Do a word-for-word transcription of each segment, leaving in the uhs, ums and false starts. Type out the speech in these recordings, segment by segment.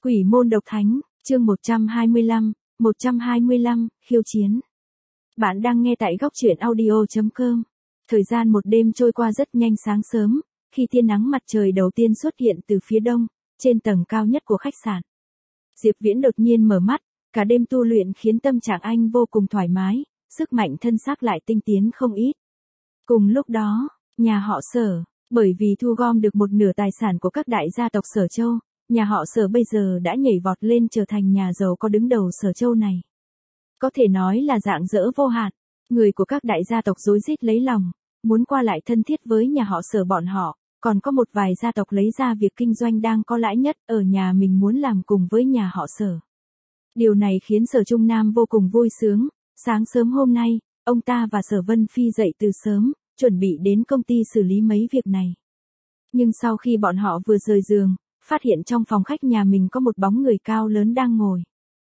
Quỷ môn độc thánh, chương một trăm hai mươi lăm, một trăm hai mươi lăm, khiêu chiến. Bạn đang nghe tại góc truyện audio chấm com. Thời gian một đêm trôi qua rất nhanh. Sáng sớm, khi tia nắng mặt trời đầu tiên xuất hiện từ phía đông, trên tầng cao nhất của khách sạn, Diệp Viễn đột nhiên mở mắt. Cả đêm tu luyện khiến tâm trạng anh vô cùng thoải mái, sức mạnh thân xác lại tinh tiến không ít. Cùng lúc đó, nhà họ Sở, bởi vì thu gom được một nửa tài sản của các đại gia tộc Sở Châu, nhà họ Sở bây giờ đã nhảy vọt lên trở thành nhà giàu có đứng đầu Sở Châu này. Có thể nói là rạng rỡ vô hạn, người của các đại gia tộc rối rít lấy lòng, muốn qua lại thân thiết với nhà họ Sở bọn họ, còn có một vài gia tộc lấy ra việc kinh doanh đang có lãi nhất ở nhà mình muốn làm cùng với nhà họ Sở. Điều này khiến Sở Trung Nam vô cùng vui sướng. Sáng sớm hôm nay, ông ta và Sở Vân Phi dậy từ sớm, chuẩn bị đến công ty xử lý mấy việc này. Nhưng sau khi bọn họ vừa rời giường, phát hiện trong phòng khách nhà mình có một bóng người cao lớn đang ngồi.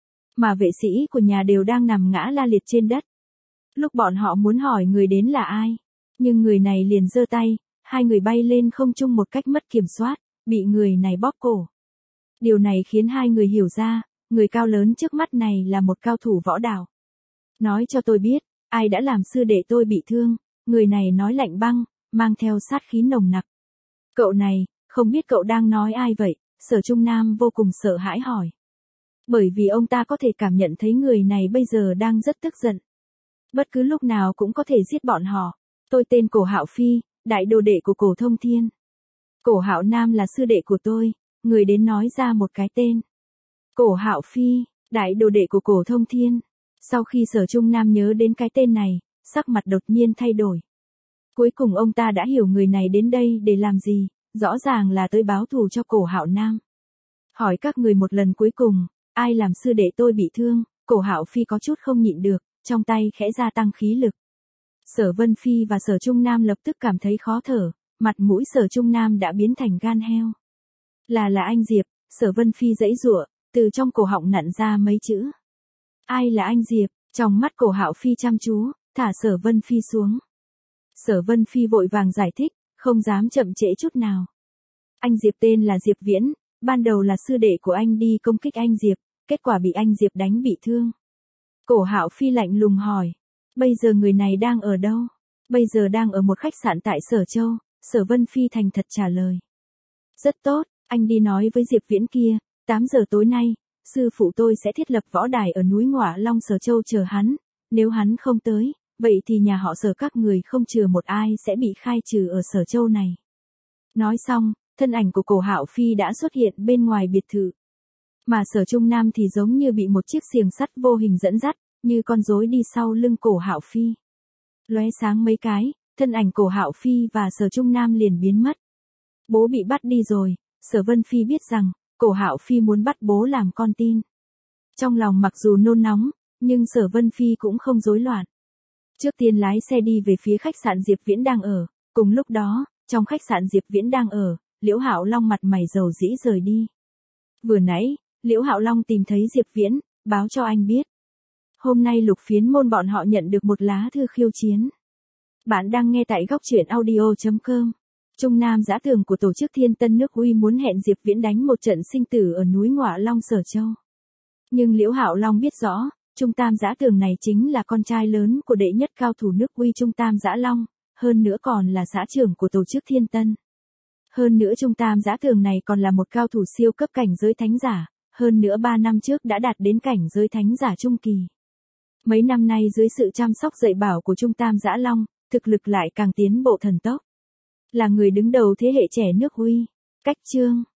Mà vệ sĩ của nhà đều đang nằm ngã la liệt trên đất. Lúc bọn họ muốn hỏi người đến là ai, nhưng người này liền giơ tay, hai người bay lên không trung một cách mất kiểm soát, bị người này bóp cổ. Điều này khiến hai người hiểu ra, người cao lớn trước mắt này là một cao thủ võ đạo. Nói cho tôi biết, ai đã làm sư đệ tôi bị thương, người này nói lạnh băng, mang theo sát khí nồng nặc. Cậu này, không biết cậu đang nói ai vậy? Sở Trung Nam vô cùng sợ hãi hỏi. Bởi vì ông ta có thể cảm nhận thấy người này bây giờ đang rất tức giận. Bất cứ lúc nào cũng có thể giết bọn họ. Tôi tên Cổ Hạo Phi, đại đồ đệ của Cổ Thông Thiên. Cổ Hạo Nam là sư đệ của tôi, người đến nói ra một cái tên. Cổ Hạo Phi, đại đồ đệ của Cổ Thông Thiên. Sau khi Sở Trung Nam nhớ đến cái tên này, sắc mặt đột nhiên thay đổi. Cuối cùng ông ta đã hiểu người này đến đây để làm gì, rõ ràng là tới báo thù cho Cổ Hạo Nam. Hỏi các người một lần cuối cùng, ai làm sư đệ tôi bị thương? Cổ Hạo Phi có chút không nhịn được, trong tay khẽ gia tăng khí lực. Sở Vân Phi và Sở Trung Nam lập tức cảm thấy khó thở, mặt mũi Sở Trung Nam đã biến thành gan heo. Là là anh Diệp. Sở Vân Phi giãy giụa, từ trong cổ họng nặn ra mấy chữ. Ai là anh Diệp? Trong mắt Cổ Hạo Phi chăm chú, thả Sở Vân Phi xuống. Sở Vân Phi vội vàng giải thích, không dám chậm trễ chút nào. Anh Diệp tên là Diệp Viễn, ban đầu là sư đệ của anh đi công kích anh Diệp, kết quả bị anh Diệp đánh bị thương. Cổ Hạo Phi lạnh lùng hỏi, bây giờ người này đang ở đâu? Bây giờ đang ở một khách sạn tại Sở Châu. Sở Vân Phi thành thật trả lời. Rất tốt, anh đi nói với Diệp Viễn kia, tám giờ tối nay, sư phụ tôi sẽ thiết lập võ đài ở núi Ngọa Long Sở Châu chờ hắn, nếu hắn không tới, vậy thì nhà họ Sở các người không chừa một ai sẽ bị khai trừ ở Sở Châu này. Nói xong, thân ảnh của Cổ Hạo Phi đã xuất hiện bên ngoài biệt thự. Mà Sở Trung Nam thì giống như bị một chiếc xiềng sắt vô hình dẫn dắt, như con rối đi sau lưng Cổ Hạo Phi. Lóe sáng mấy cái, thân ảnh Cổ Hạo Phi và Sở Trung Nam liền biến mất. Bố bị bắt đi rồi. Sở Vân Phi biết rằng, Cổ Hạo Phi muốn bắt bố làm con tin. Trong lòng mặc dù nôn nóng, nhưng Sở Vân Phi cũng không rối loạn. Trước tiên lái xe đi về phía khách sạn Diệp Viễn đang ở. Cùng lúc đó, trong khách sạn Diệp Viễn đang ở, Liễu Hạo Long mặt mày dầu dĩ rời đi. Vừa nãy, Liễu Hạo Long tìm thấy Diệp Viễn, báo cho anh biết. Hôm nay Lục Phiến môn bọn họ nhận được một lá thư khiêu chiến. Bạn đang nghe tại góc truyện audio chấm com. Trung Nam Giã Tường của tổ chức Thiên Tân Nước Uy muốn hẹn Diệp Viễn đánh một trận sinh tử ở núi Ngọa Long Sở Châu. Nhưng Liễu Hạo Long biết rõ, Trung Tam Giã Tường này chính là con trai lớn của đệ nhất cao thủ nước Uy Trung Tam Giã Long, hơn nữa còn là xã trưởng của tổ chức Thiên Tân. Hơn nữa Trung Tam Giã Tường này còn là một cao thủ siêu cấp cảnh giới thánh giả, hơn nữa ba năm trước đã đạt đến cảnh giới thánh giả trung kỳ. Mấy năm nay dưới sự chăm sóc dạy bảo của Trung Tam Giã Long, thực lực lại càng tiến bộ thần tốc. Là người đứng đầu thế hệ trẻ nước Uy. Cách chương